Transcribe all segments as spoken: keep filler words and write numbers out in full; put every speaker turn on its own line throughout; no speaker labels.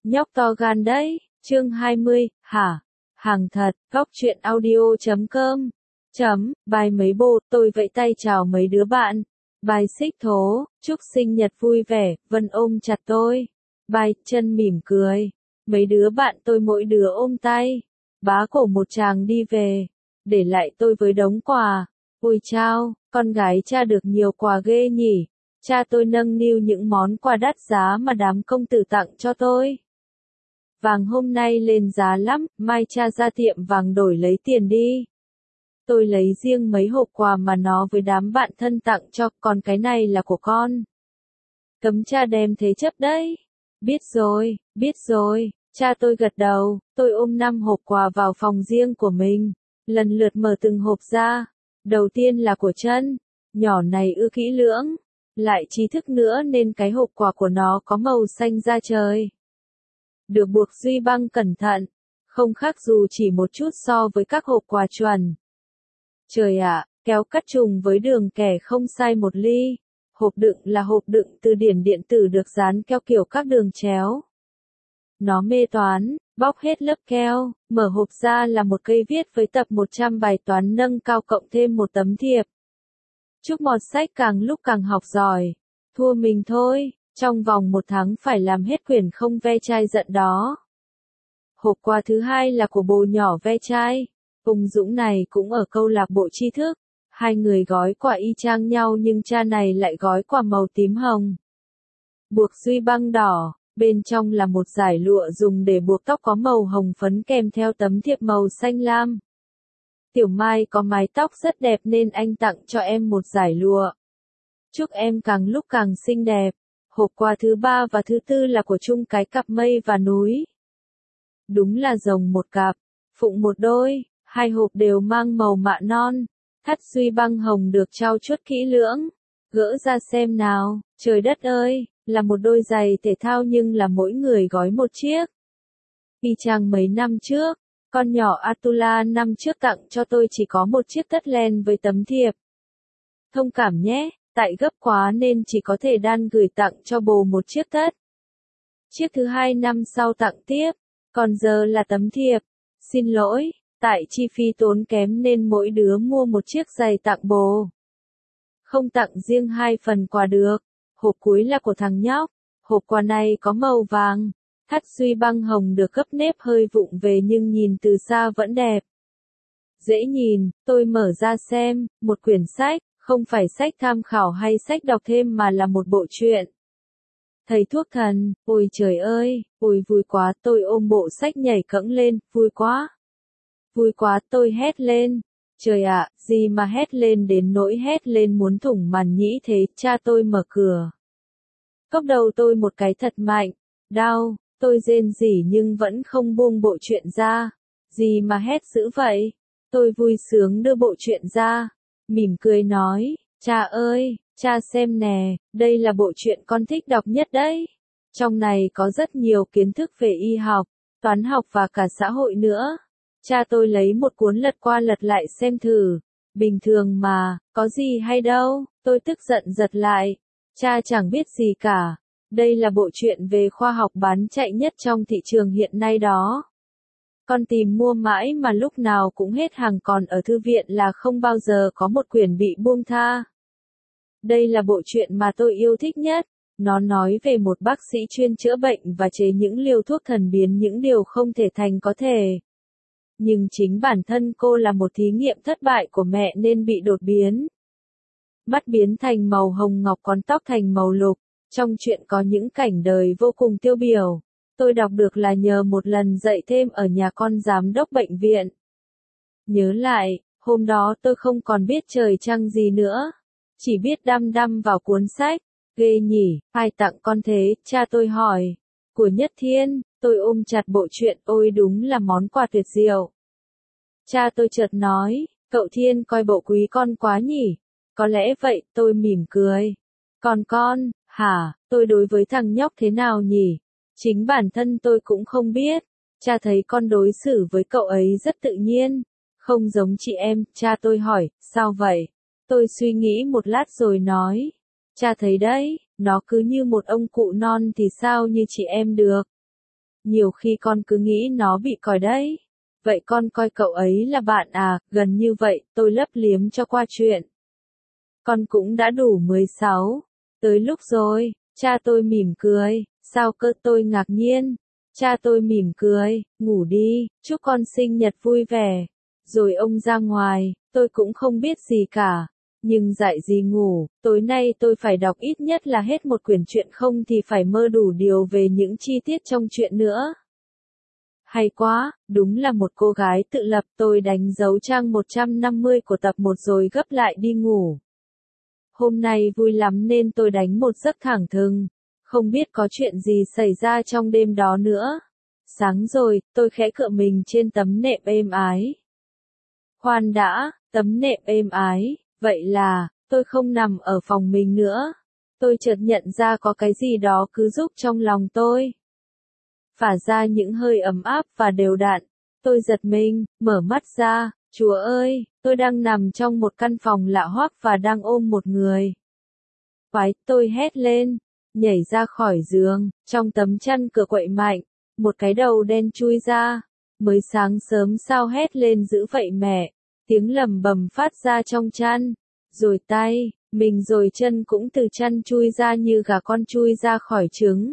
Nhóc to gan đấy, chương hai mươi, hả? Hàng thật, góc truyện audio.com. Chấm, bài mấy bồ, tôi vẫy tay chào mấy đứa bạn. Bài xích thố, chúc sinh nhật vui vẻ, Vân ôm chặt tôi. Bài, chân mỉm cười. Mấy đứa bạn tôi mỗi đứa ôm tay. Bá cổ một chàng đi về. Để lại tôi với đống quà. Ôi chao, con gái cha được nhiều quà ghê nhỉ. Cha tôi nâng niu những món quà đắt giá mà đám công tử tặng cho tôi. Vàng hôm nay lên giá lắm, mai cha ra tiệm vàng đổi lấy tiền đi. Tôi lấy riêng mấy hộp quà mà nó với đám bạn thân tặng cho, còn cái này là của con. Cấm cha đem thế chấp đấy. Biết rồi, biết rồi, cha tôi gật đầu, tôi ôm năm hộp quà vào phòng riêng của mình, lần lượt mở từng hộp ra. Đầu tiên là của chân, nhỏ này ưa kỹ lưỡng, lại trí thức nữa nên cái hộp quà của nó có màu xanh da trời. Được buộc duy băng cẩn thận, không khác dù chỉ một chút so với các hộp quà chuẩn. Trời ạ, kéo cắt trùng với đường kẻ không sai một ly. Hộp đựng là hộp đựng từ điển điện tử được dán keo kiểu các đường chéo. Nó mê toán, bóc hết lớp keo, mở hộp ra là một cây viết với tập một trăm bài toán nâng cao cộng thêm một tấm thiệp. Chúc mọt sách càng lúc càng học giỏi. Thua mình thôi, trong vòng một tháng phải làm hết quyển không ve chai giận đó. Hộp quà thứ hai là của bồ nhỏ ve chai. Ung Dũng này cũng ở câu lạc bộ tri thức. Hai người gói quà y chang nhau nhưng cha này lại gói quà màu tím hồng. Buộc duy băng đỏ, bên trong là một dải lụa dùng để buộc tóc có màu hồng phấn kèm theo tấm thiệp màu xanh lam. Tiểu Mai có mái tóc rất đẹp nên anh tặng cho em một dải lụa. Chúc em càng lúc càng xinh đẹp. Hộp quà thứ ba và thứ tư là của chung cái cặp mây và núi. Đúng là rồng một cặp, phụng một đôi, hai hộp đều mang màu mạ non. Thắt duy băng hồng được trau chuốt kỹ lưỡng. Gỡ ra xem nào, trời đất ơi, là một đôi giày thể thao nhưng là mỗi người gói một chiếc. Y chang mấy năm trước, con nhỏ Atula năm trước tặng cho tôi chỉ có một chiếc tất len với tấm thiệp. Thông cảm nhé, tại gấp quá nên chỉ có thể đan gửi tặng cho bồ một chiếc tất. Chiếc thứ hai năm sau tặng tiếp, còn giờ là tấm thiệp. Xin lỗi, tại chi phí tốn kém nên mỗi đứa mua một chiếc giày tặng bồ. Không tặng riêng hai phần quà được. Hộp cuối là của thằng nhóc. Hộp quà này có màu vàng. Thắt duy băng hồng được gấp nếp hơi vụng về nhưng nhìn từ xa vẫn đẹp. Dễ nhìn, tôi mở ra xem, một quyển sách, không phải sách tham khảo hay sách đọc thêm mà là một bộ truyện. Thầy thuốc thần, ôi trời ơi, ôi vui quá, tôi ôm bộ sách nhảy cẫng lên, vui quá. Vui quá, tôi hét lên. Trời ạ, gì mà hét lên đến nỗi hét lên muốn thủng màn nhĩ thế, cha tôi mở cửa. Cốc đầu tôi một cái thật mạnh, đau, tôi rên rỉ nhưng vẫn không buông bộ truyện ra. Gì mà hét dữ vậy? Tôi vui sướng đưa bộ truyện ra, mỉm cười nói, cha ơi, cha xem nè, đây là bộ truyện con thích đọc nhất đấy. Trong này có rất nhiều kiến thức về y học, toán học và cả xã hội nữa. Cha tôi lấy một cuốn lật qua lật lại xem thử. Bình thường mà, có gì hay đâu, tôi tức giận giật lại. Cha chẳng biết gì cả. Đây là bộ truyện về khoa học bán chạy nhất trong thị trường hiện nay đó. Con tìm mua mãi mà lúc nào cũng hết hàng, còn ở thư viện là không bao giờ có một quyển bị buông tha. Đây là bộ truyện mà tôi yêu thích nhất. Nó nói về một bác sĩ chuyên chữa bệnh và chế những liều thuốc thần biến những điều không thể thành có thể. Nhưng chính bản thân cô là một thí nghiệm thất bại của mẹ nên bị đột biến. Mắt biến thành màu hồng ngọc còn tóc thành màu lục. Trong truyện có những cảnh đời vô cùng tiêu biểu. Tôi đọc được là nhờ một lần dạy thêm ở nhà con giám đốc bệnh viện. Nhớ lại, hôm đó tôi không còn biết trời trăng gì nữa. Chỉ biết đăm đăm vào cuốn sách. Ghê nhỉ, ai tặng con thế, cha tôi hỏi. Của Nhất Thiên, tôi ôm chặt bộ truyện, ôi đúng là món quà tuyệt diệu. Cha tôi chợt nói, cậu Thiên coi bộ quý con quá nhỉ. Có lẽ vậy, tôi mỉm cười. Còn con, hả, tôi đối với thằng nhóc thế nào nhỉ? Chính bản thân tôi cũng không biết. Cha thấy con đối xử với cậu ấy rất tự nhiên. Không giống chị em, cha tôi hỏi, sao vậy? Tôi suy nghĩ một lát rồi nói. Cha thấy đấy, nó cứ như một ông cụ non thì sao như chị em được. Nhiều khi con cứ nghĩ nó bị còi đấy. Vậy con coi cậu ấy là bạn à, gần như vậy, tôi lấp liếm cho qua chuyện. Con cũng đã đủ mười sáu. Tới lúc rồi, cha tôi mỉm cười, sao cơ tôi ngạc nhiên. Cha tôi mỉm cười, ngủ đi, chúc con sinh nhật vui vẻ. Rồi ông ra ngoài, tôi cũng không biết gì cả. Nhưng dạy gì ngủ, tối nay tôi phải đọc ít nhất là hết một quyển truyện không thì phải mơ đủ điều về những chi tiết trong chuyện nữa. Hay quá, đúng là một cô gái tự lập. Tôi đánh dấu trang một trăm năm mươi của tập một rồi gấp lại đi ngủ. Hôm nay vui lắm nên tôi đánh một giấc thẳng thừng. Không biết có chuyện gì xảy ra trong đêm đó nữa. Sáng rồi, tôi khẽ cựa mình trên tấm nệm êm ái. Khoan đã, tấm nệm êm ái, vậy là, tôi không nằm ở phòng mình nữa. Tôi chợt nhận ra có cái gì đó cứ rúc trong lòng tôi. Phả ra những hơi ấm áp và đều đặn. Tôi giật mình, mở mắt ra, Chúa ơi, tôi đang nằm trong một căn phòng lạ hoắc và đang ôm một người. Quái, tôi hét lên, nhảy ra khỏi giường, trong tấm chăn cửa quậy mạnh, một cái đầu đen chui ra. Mới sáng sớm sao hét lên dữ vậy mẹ, tiếng lầm bầm phát ra trong chăn, rồi tay, mình rồi chân cũng từ chăn chui ra như gà con chui ra khỏi trứng.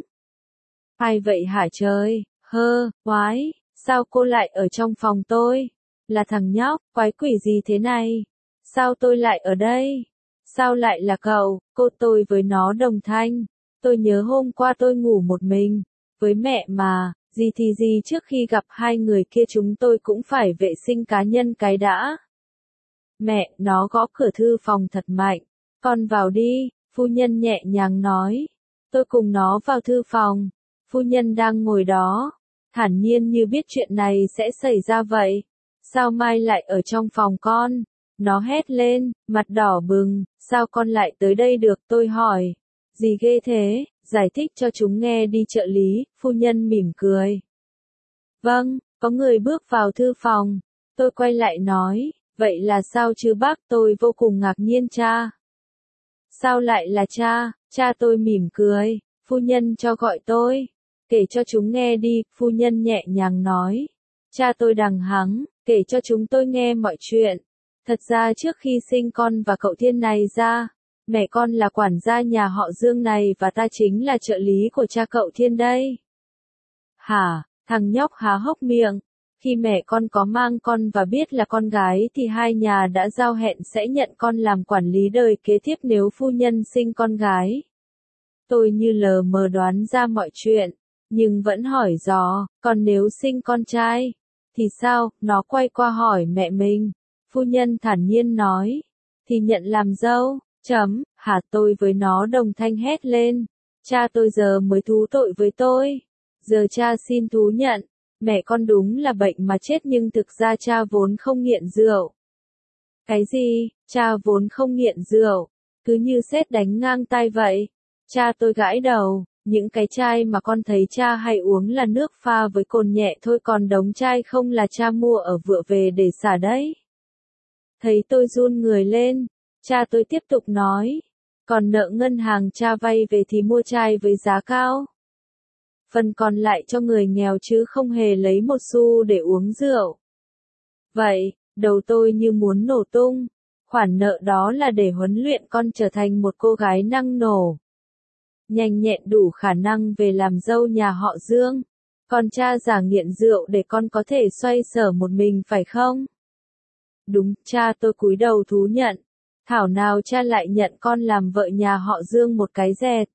Ai vậy hả trời, hơ, quái, sao cô lại ở trong phòng tôi? Là thằng nhóc, quái quỷ gì thế này? Sao tôi lại ở đây? Sao lại là cậu? Cô tôi với nó đồng thanh. Tôi nhớ hôm qua tôi ngủ một mình, với mẹ mà, gì thì gì trước khi gặp hai người kia chúng tôi cũng phải vệ sinh cá nhân cái đã. Mẹ, nó gõ cửa thư phòng thật mạnh. Con vào đi, phu nhân nhẹ nhàng nói. Tôi cùng nó vào thư phòng. Phu nhân đang ngồi đó, thản nhiên như biết chuyện này sẽ xảy ra vậy. Sao Mai lại ở trong phòng con? Nó hét lên, mặt đỏ bừng, sao con lại tới đây được? Tôi hỏi. Gì ghê thế? Giải thích cho chúng nghe đi trợ lý, phu nhân mỉm cười. Vâng, có người bước vào thư phòng. Tôi quay lại nói, vậy là sao chứ bác? Tôi vô cùng ngạc nhiên. Cha. Sao lại là cha? Cha tôi mỉm cười, phu nhân cho gọi tôi. Kể cho chúng nghe đi, phu nhân nhẹ nhàng nói. Cha tôi đằng hắng, kể cho chúng tôi nghe mọi chuyện. Thật ra trước khi sinh con và cậu Thiên này ra, mẹ con là quản gia nhà họ Dương này và ta chính là trợ lý của cha cậu Thiên đây. Hả, thằng nhóc há hốc miệng. Khi mẹ con có mang con và biết là con gái thì hai nhà đã giao hẹn sẽ nhận con làm quản lý đời kế tiếp nếu phu nhân sinh con gái. Tôi như lờ mờ đoán ra mọi chuyện, nhưng vẫn hỏi dò, còn nếu sinh con trai, thì sao? Nó quay qua hỏi mẹ mình. Phu nhân thản nhiên nói, thì nhận làm dâu, chấm, hả? Tôi với nó đồng thanh hét lên. Cha tôi giờ mới thú tội với tôi. Giờ cha xin thú nhận, mẹ con đúng là bệnh mà chết nhưng thực ra cha vốn không nghiện rượu. Cái gì? Cha vốn không nghiện rượu? Cứ như sét đánh ngang tai vậy. Cha tôi gãi đầu, những cái chai mà con thấy cha hay uống là nước pha với cồn nhẹ thôi, còn đống chai không là cha mua ở Vựa về để xả đấy. Thấy tôi run người lên, cha tôi tiếp tục nói, còn nợ ngân hàng cha vay về thì mua chai với giá cao. Phần còn lại cho người nghèo chứ không hề lấy một xu để uống rượu. Vậy, đầu tôi như muốn nổ tung. Khoản nợ đó là để huấn luyện con trở thành một cô gái năng nổ, nhanh nhẹn đủ khả năng về làm dâu nhà họ Dương. Còn cha giả nghiện rượu để con có thể xoay sở một mình phải không? Đúng, cha tôi cúi đầu thú nhận. Thảo nào cha lại nhận con làm vợ nhà họ Dương một cái dẹt.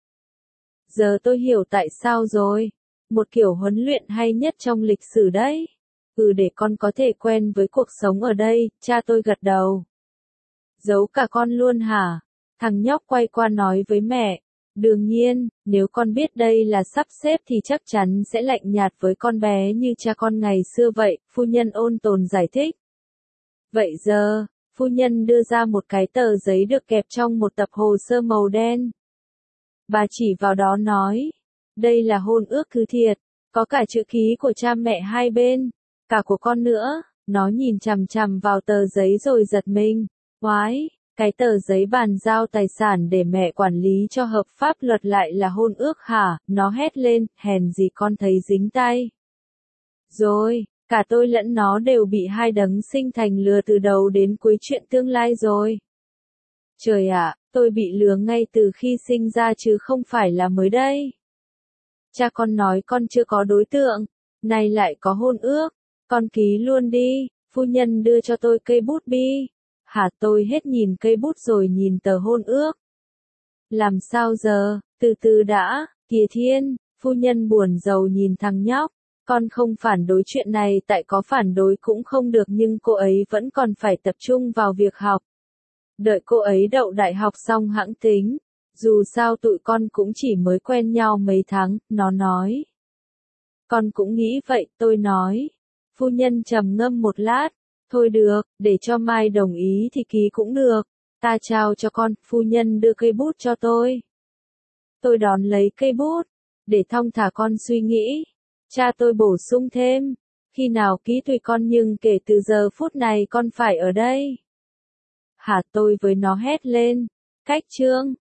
Giờ tôi hiểu tại sao rồi. Một kiểu huấn luyện hay nhất trong lịch sử đấy. Ừ, để con có thể quen với cuộc sống ở đây, cha tôi gật đầu. Giấu cả con luôn hả? Thằng nhóc quay qua nói với mẹ. Đương nhiên, nếu con biết đây là sắp xếp thì chắc chắn sẽ lạnh nhạt với con bé như cha con ngày xưa vậy, phu nhân ôn tồn giải thích. Vậy giờ, phu nhân đưa ra một cái tờ giấy được kẹp trong một tập hồ sơ màu đen. Bà chỉ vào đó nói, đây là hôn ước thứ thiệt, có cả chữ ký của cha mẹ hai bên, cả của con nữa. Nó nhìn chằm chằm vào tờ giấy rồi giật mình. Oái, Cái tờ giấy bàn giao tài sản để mẹ quản lý cho hợp pháp luật lại là hôn ước hả? Nó hét lên, hèn gì con thấy dính tay. Rồi, cả tôi lẫn nó đều bị hai đấng sinh thành lừa từ đầu đến cuối chuyện tương lai rồi. Trời ạ, tôi bị lừa ngay từ khi sinh ra chứ không phải là mới đây. Cha con nói con chưa có đối tượng, nay lại có hôn ước, con ký luôn đi, phu nhân đưa cho tôi cây bút bi. Hả, tôi hết nhìn cây bút rồi nhìn tờ hôn ước. Làm sao giờ, từ từ đã, kìa Thiên, phu nhân buồn rầu nhìn thằng nhóc. Con không phản đối chuyện này tại có phản đối cũng không được nhưng cô ấy vẫn còn phải tập trung vào việc học. Đợi cô ấy đậu đại học xong hẵng tính. Dù sao tụi con cũng chỉ mới quen nhau mấy tháng, nó nói. Con cũng nghĩ vậy, tôi nói. Phu nhân trầm ngâm một lát. Thôi được, để cho Mai đồng ý thì ký cũng được. Ta trao cho con, phu nhân đưa cây bút cho tôi. Tôi đón lấy cây bút, để thong thả con suy nghĩ. Cha tôi bổ sung thêm. Khi nào ký tùy con nhưng kể từ giờ phút này con phải ở đây. Hả, tôi với nó hét lên. Cách chương.